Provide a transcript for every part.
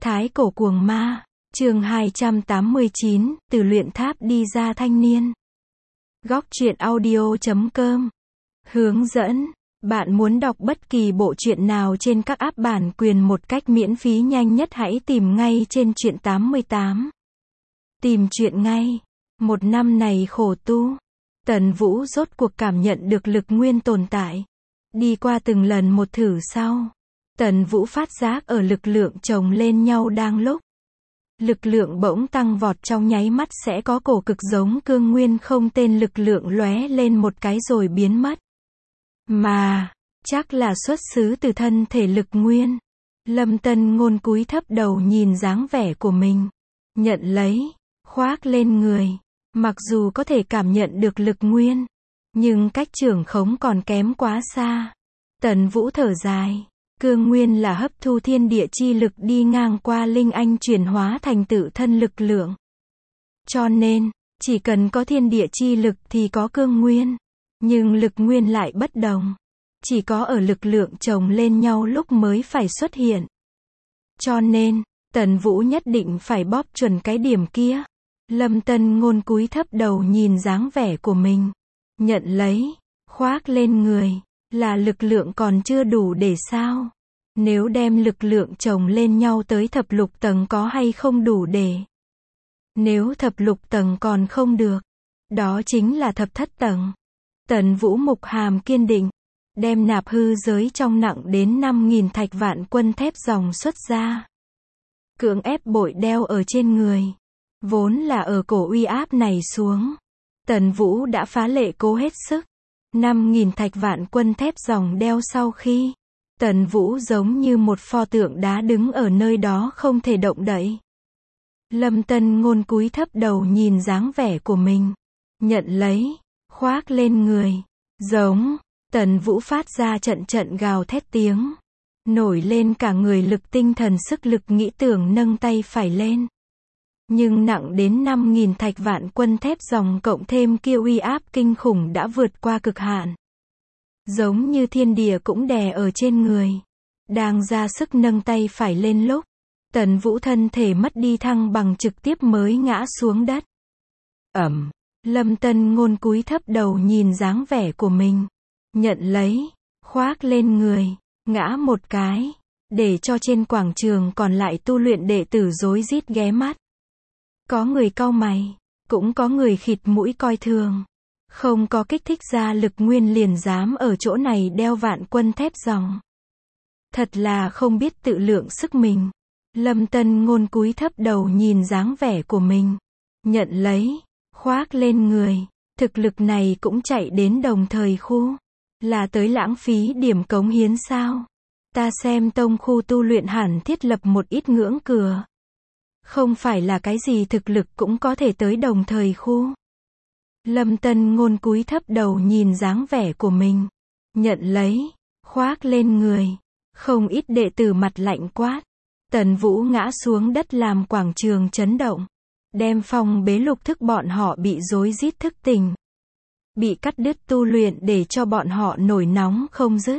Thái cổ cuồng ma, chương 289, từ luyện tháp đi ra thanh niên. Góc truyện audio.com. Hướng dẫn, bạn muốn đọc bất kỳ bộ truyện nào trên các app bản quyền một cách miễn phí nhanh nhất hãy tìm ngay trên truyện 88. Tìm truyện ngay. Một năm này khổ tu, Tần Vũ rốt cuộc cảm nhận được lực nguyên tồn tại. Đi qua từng lần một thử sau, Tần Vũ phát giác ở lực lượng chồng lên nhau đang lúc lực lượng bỗng tăng vọt trong nháy mắt sẽ có cổ cực giống cương nguyên không tên lực lượng lóe lên một cái rồi biến mất. Mà, chắc là xuất xứ từ thân thể lực nguyên. Lâm Tân Ngôn cúi thấp đầu nhìn dáng vẻ của mình. Nhận lấy, khoác lên người. Mặc dù có thể cảm nhận được lực nguyên, nhưng cách trưởng khống còn kém quá xa. Tần Vũ thở dài. Cương nguyên là hấp thu thiên địa chi lực đi ngang qua linh anh chuyển hóa thành tự thân lực lượng. Cho nên, chỉ cần có thiên địa chi lực thì có cương nguyên. Nhưng lực nguyên lại bất đồng. Chỉ có ở lực lượng chồng lên nhau lúc mới phải xuất hiện. Cho nên, Tần Vũ nhất định phải bóp chuẩn cái điểm kia. Lâm Tân Ngôn cúi thấp đầu nhìn dáng vẻ của mình. Nhận lấy, khoác lên người. Là lực lượng còn chưa đủ để sao? Nếu đem lực lượng chồng lên nhau tới thập lục tầng có hay không đủ để? Nếu thập lục tầng còn không được, đó chính là thập thất tầng. Tần Vũ mục hàm kiên định, đem nạp hư giới trong nặng đến 5.000 thạch vạn quân thép dòng xuất ra. Cưỡng ép bội đeo ở trên người. Vốn là ở cổ uy áp này xuống. Tần Vũ đã phá lệ cố hết sức. 5.000 thạch vạn quân thép dòng đeo sau khi Tần Vũ giống như một pho tượng đá đứng ở nơi đó không thể động đậy. Lâm Tân Ngôn cúi thấp đầu nhìn dáng vẻ của mình. Nhận lấy, khoác lên người. Giống, Tần Vũ phát ra trận trận gào thét tiếng. Nổi lên cả người lực tinh thần sức lực nghĩ tưởng nâng tay phải lên. Nhưng nặng đến 5.000 thạch vạn quân thép dòng cộng thêm kia uy áp kinh khủng đã vượt qua cực hạn. Giống như thiên địa cũng đè ở trên người. Đang ra sức nâng tay phải lên lúc, Tần Vũ thân thể mất đi thăng bằng trực tiếp mới ngã xuống đất. Lâm Tân Ngôn cúi thấp đầu nhìn dáng vẻ của mình. Nhận lấy, khoác lên người, ngã một cái, để cho trên quảng trường còn lại tu luyện đệ tử rối rít ghé mắt. Có người cau mày, cũng có người khịt mũi coi thường. Không có kích thích ra lực nguyên liền dám ở chỗ này đeo vạn quân thép dòng. Thật là không biết tự lượng sức mình. Lâm Tân Ngôn cúi thấp đầu nhìn dáng vẻ của mình. Nhận lấy, khoác lên người. Thực lực này cũng chạy đến đồng thời khu. Là tới lãng phí điểm cống hiến sao? Ta xem tông khu tu luyện hẳn thiết lập một ít ngưỡng cửa. Không phải là cái gì thực lực cũng có thể tới đồng thời khu. Lâm Tân Ngôn cúi thấp đầu nhìn dáng vẻ của mình. Nhận lấy, khoác lên người. Không ít đệ tử mặt lạnh quát. Tần Vũ ngã xuống đất làm quảng trường chấn động. Đem phong bế lục thức bọn họ bị rối rít thức tỉnh. Bị cắt đứt tu luyện để cho bọn họ nổi nóng không dứt.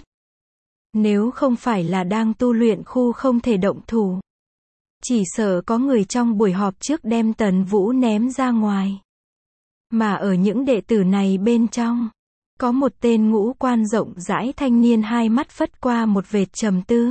Nếu không phải là đang tu luyện khu không thể động thủ. Chỉ sợ có người trong buổi họp trước đem Tần Vũ ném ra ngoài. Mà ở những đệ tử này bên trong, có một tên ngũ quan rộng rãi thanh niên hai mắt phất qua một vệt trầm tư.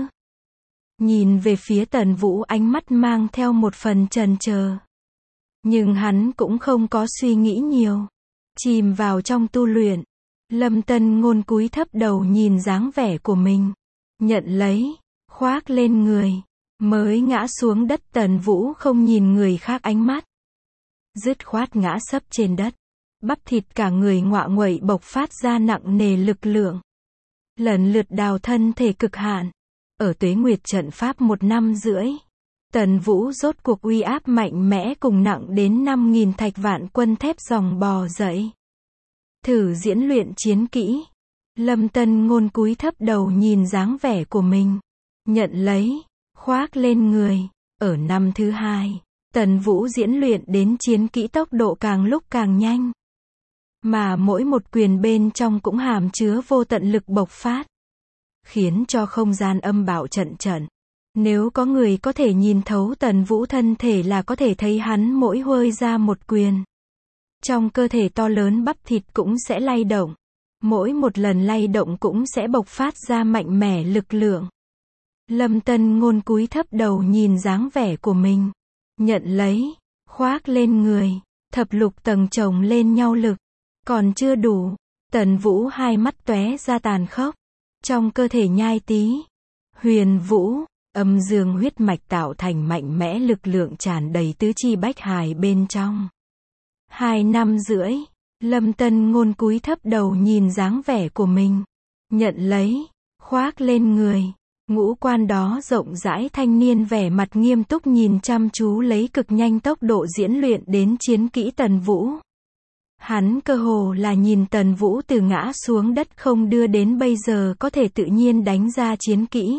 Nhìn về phía Tần Vũ ánh mắt mang theo một phần chần chờ. Nhưng hắn cũng không có suy nghĩ nhiều. Chìm vào trong tu luyện. Lâm Tân Ngôn cúi thấp đầu nhìn dáng vẻ của mình. Nhận lấy, khoác lên người. Mới ngã xuống đất Tần Vũ không nhìn người khác ánh mắt. Dứt khoát ngã sấp trên đất. Bắp thịt cả người ngoạ nguậy bộc phát ra nặng nề lực lượng. Lần lượt đào thân thể cực hạn. Ở Tuế Nguyệt trận pháp 1 năm rưỡi. Tần Vũ rốt cuộc uy áp mạnh mẽ cùng nặng đến 5.000 thạch vạn quân thép dòng bò dậy. Thử diễn luyện chiến kỹ. Lâm Tân Ngôn cúi thấp đầu nhìn dáng vẻ của mình. Nhận lấy, khoác lên người. Ở năm thứ 2, Tần Vũ diễn luyện đến chiến kỹ tốc độ càng lúc càng nhanh. Mà mỗi một quyền bên trong cũng hàm chứa vô tận lực bộc phát. Khiến cho không gian âm bạo trận trận. Nếu có người có thể nhìn thấu Tần Vũ thân thể là có thể thấy hắn mỗi huơi ra một quyền. Trong cơ thể to lớn bắp thịt cũng sẽ lay động. Mỗi một lần lay động cũng sẽ bộc phát ra mạnh mẽ lực lượng. Lâm Tân Ngôn cúi thấp đầu nhìn dáng vẻ của mình. Nhận lấy, khoác lên người, thập lục tầng chồng lên nhau lực. Còn chưa đủ, Tần Vũ hai mắt tóe ra tàn khốc. Trong cơ thể nhai tí, huyền vũ, âm dương huyết mạch tạo thành mạnh mẽ lực lượng tràn đầy tứ chi bách hài bên trong. 2 năm rưỡi, Lâm Tân Ngôn cúi thấp đầu nhìn dáng vẻ của mình. Nhận lấy, khoác lên người. Ngũ quan đó rộng rãi thanh niên vẻ mặt nghiêm túc nhìn chăm chú lấy cực nhanh tốc độ diễn luyện đến chiến kỹ Tần Vũ. Hắn cơ hồ là nhìn Tần Vũ từ ngã xuống đất không đưa đến bây giờ có thể tự nhiên đánh ra chiến kỹ.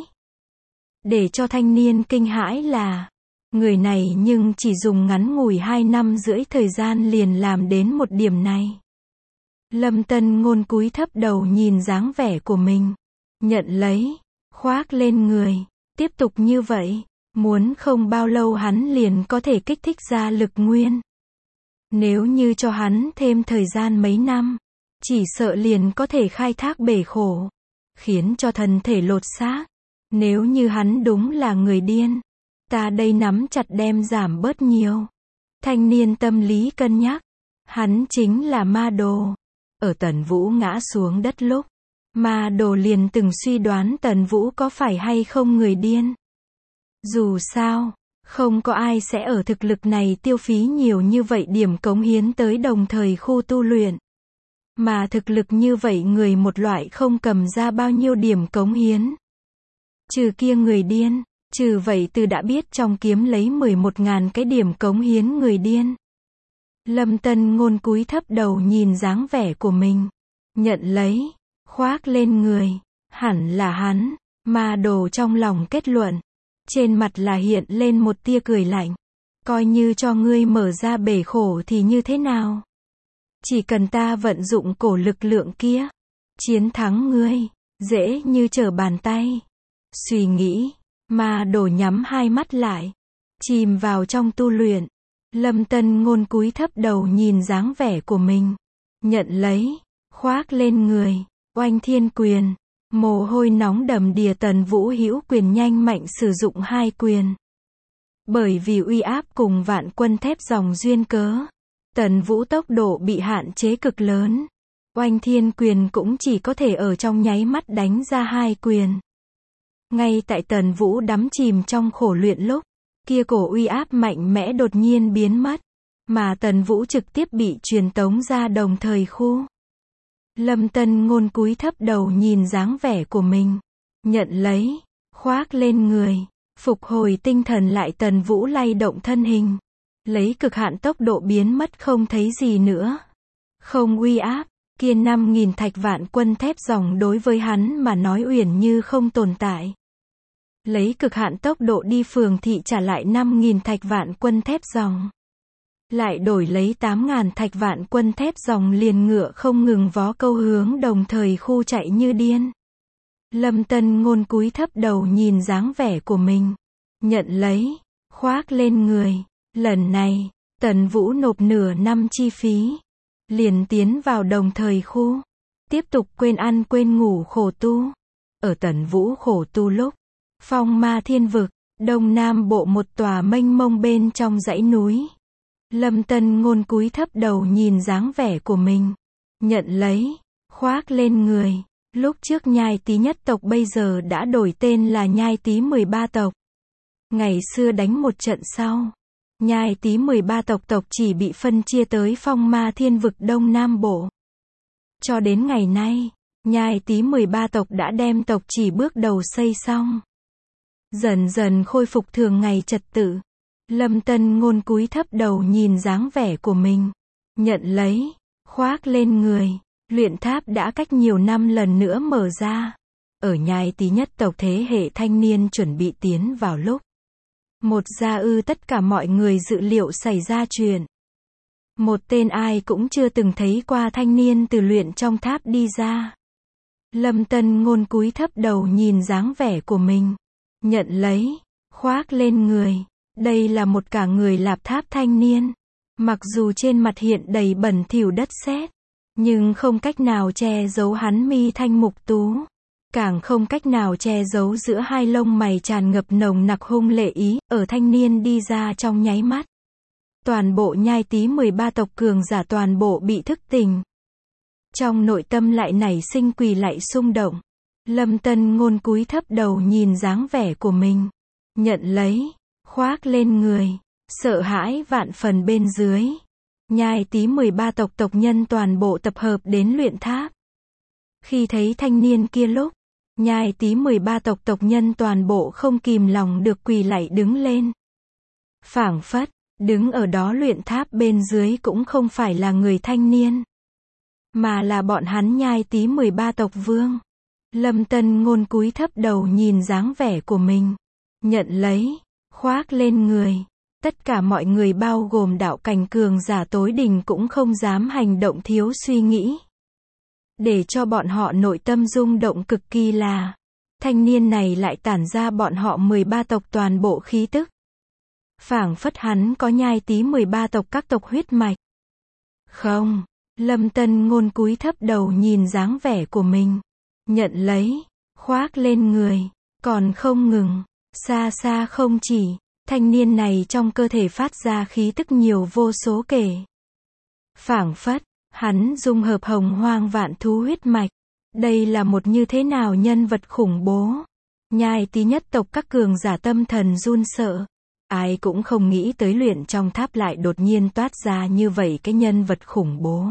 Để cho thanh niên kinh hãi là, người này nhưng chỉ dùng ngắn ngủi 2 năm rưỡi thời gian liền làm đến một điểm này. Lâm Tân Ngôn cúi thấp đầu nhìn dáng vẻ của mình. Nhận lấy, khoác lên người. Tiếp tục như vậy, muốn không bao lâu hắn liền có thể kích thích ra lực nguyên. Nếu như cho hắn thêm thời gian mấy năm, chỉ sợ liền có thể khai thác bể khổ, khiến cho thân thể lột xác. Nếu như hắn đúng là người điên, ta đây nắm chặt đem giảm bớt nhiều. Thanh niên tâm lý cân nhắc, hắn chính là ma đồ. Ở Tần Vũ ngã xuống đất lúc, ma đồ liền từng suy đoán Tần Vũ có phải hay không người điên. Dù sao, không có ai sẽ ở thực lực này tiêu phí nhiều như vậy điểm cống hiến tới đồng thời khu tu luyện. Mà thực lực như vậy người một loại không cầm ra bao nhiêu điểm cống hiến. Trừ kia người điên, trừ vậy từ đã biết trong kiếm lấy 11.000 cái điểm cống hiến người điên. Lâm Tân Ngôn cúi thấp đầu nhìn dáng vẻ của mình. Nhận lấy, khoác lên người. Hẳn là hắn, ma đồ trong lòng kết luận. Trên mặt là hiện lên một tia cười lạnh. Coi như cho ngươi mở ra bể khổ thì như thế nào? Chỉ cần ta vận dụng cổ lực lượng kia, chiến thắng ngươi, dễ như trở bàn tay. Suy nghĩ, ma đồ nhắm hai mắt lại, chìm vào trong tu luyện. Lâm Tân Ngôn cúi thấp đầu nhìn dáng vẻ của mình. Nhận lấy, khoác lên người, oanh thiên quyền. Mồ hôi nóng đầm đìa Tần Vũ hữu quyền nhanh mạnh sử dụng 2 quyền. Bởi vì uy áp cùng vạn quân thép dòng duyên cớ, Tần Vũ tốc độ bị hạn chế cực lớn. Oanh thiên quyền cũng chỉ có thể ở trong nháy mắt đánh ra 2 quyền. Ngay tại Tần Vũ đắm chìm trong khổ luyện lúc, kia cổ uy áp mạnh mẽ đột nhiên biến mất, mà Tần Vũ trực tiếp bị truyền tống ra đồng thời khu. Lâm Tân Ngôn cúi thấp đầu nhìn dáng vẻ của mình. Nhận lấy, khoác lên người, phục hồi tinh thần lại. Tần Vũ lay động thân hình, lấy cực hạn tốc độ biến mất không thấy gì nữa. Không uy áp, kia 5.000 thạch vạn quân thép dòng đối với hắn mà nói uyển như không tồn tại. Lấy cực hạn tốc độ đi phường thị trả lại 5.000 thạch vạn quân thép dòng. Lại đổi lấy 8.000 thạch vạn quân thép dòng liền ngựa không ngừng vó câu hướng đồng thời khu chạy như điên. Lâm Tân Ngôn cúi thấp đầu nhìn dáng vẻ của mình. Nhận lấy, khoác lên người. Lần này, Tần Vũ nộp nửa năm chi phí. Liền tiến vào đồng thời khu. Tiếp tục quên ăn quên ngủ khổ tu. Ở Tần Vũ khổ tu lúc, Phong Ma Thiên Vực, Đông Nam Bộ một tòa mênh mông bên trong dãy núi. Lâm Tân Ngôn cúi thấp đầu nhìn dáng vẻ của mình. Nhận lấy, khoác lên người. Lúc trước Nhai Tý nhất tộc bây giờ đã đổi tên là Nhai Tý 13 tộc. Ngày xưa đánh một trận sau, Nhai Tý 13 tộc chỉ bị phân chia tới Phong Ma Thiên Vực Đông Nam Bộ. Cho đến ngày nay, Nhai Tý 13 tộc đã đem tộc chỉ bước đầu xây xong. Dần dần khôi phục thường ngày trật tự. Lâm Tân Ngôn cúi thấp đầu nhìn dáng vẻ của mình. Nhận lấy, khoác lên người. Luyện tháp đã cách nhiều năm lần nữa mở ra. Ở Nhai Tý nhất tộc thế hệ thanh niên chuẩn bị tiến vào lúc. Một gia ư tất cả mọi người dự liệu xảy ra chuyện. Một tên ai cũng chưa từng thấy qua thanh niên từ luyện trong tháp đi ra. Lâm Tân Ngôn cúi thấp đầu nhìn dáng vẻ của mình. Nhận lấy, khoác lên người. Đây là một cả người lạp tháp thanh niên. Mặc dù trên mặt hiện đầy bẩn thỉu đất sét, nhưng không cách nào che giấu hắn mi thanh mục tú. Càng không cách nào che giấu giữa hai lông mày tràn ngập nồng nặc hung lệ ý, ở thanh niên đi ra trong nháy mắt. Toàn bộ Nhai Tý 13 tộc cường giả toàn bộ bị thức tỉnh. Trong nội tâm lại nảy sinh quỳ lạy xung động. Lâm Tân Ngôn cúi thấp đầu nhìn dáng vẻ của mình. Nhận lấy, khoác lên người, sợ hãi vạn phần bên dưới. Nhai Tý 13 tộc tộc nhân toàn bộ tập hợp đến luyện tháp. Khi thấy thanh niên kia lúc, Nhai Tý 13 tộc tộc nhân toàn bộ không kìm lòng được quỳ lạy đứng lên. Phảng phất, đứng ở đó luyện tháp bên dưới cũng không phải là người thanh niên, mà là bọn hắn Nhai Tý 13 tộc vương. Lâm Tân Ngôn cúi thấp đầu nhìn dáng vẻ của mình. Nhận lấy, khoác lên người. Tất cả mọi người bao gồm đạo cảnh cường giả tối đỉnh cũng không dám hành động thiếu suy nghĩ. Để cho bọn họ nội tâm rung động cực kỳ là, thanh niên này lại tản ra bọn họ 13 tộc toàn bộ khí tức. Phảng phất hắn có Nhai Tý 13 tộc các tộc huyết mạch. Không, Lâm Tân Ngôn cúi thấp đầu nhìn dáng vẻ của mình. Nhận lấy, khoác lên người, còn không ngừng, xa xa không chỉ, thanh niên này trong cơ thể phát ra khí tức nhiều vô số kể. Phảng phất, hắn dung hợp hồng hoang vạn thú huyết mạch. Đây là một như thế nào nhân vật khủng bố. Nhai Tý nhất tộc các cường giả tâm thần run sợ. Ai cũng không nghĩ tới luyện trong tháp lại đột nhiên toát ra như vậy cái nhân vật khủng bố.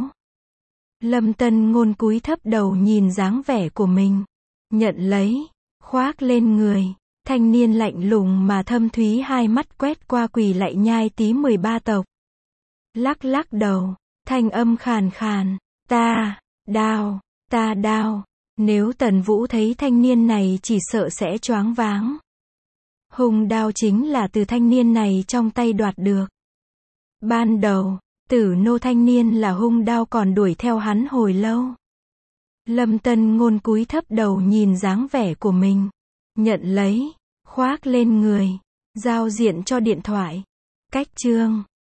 Lâm Tân Ngôn cúi thấp đầu nhìn dáng vẻ của mình. Nhận lấy, khoác lên người. Thanh niên lạnh lùng mà thâm thúy hai mắt quét qua quỳ lạy Nhai Tý 13 tộc. Lắc lắc đầu, thanh âm khàn khàn. Ta đao. Nếu Tần Vũ thấy thanh niên này chỉ sợ sẽ choáng váng. Hung đao chính là từ thanh niên này trong tay đoạt được. Ban đầu, Tử Nô thanh niên là hung đao còn đuổi theo hắn hồi lâu. Lâm Tân Ngôn cúi thấp đầu nhìn dáng vẻ của mình. Nhận lấy, khoác lên người, giao diện cho điện thoại. Cách chương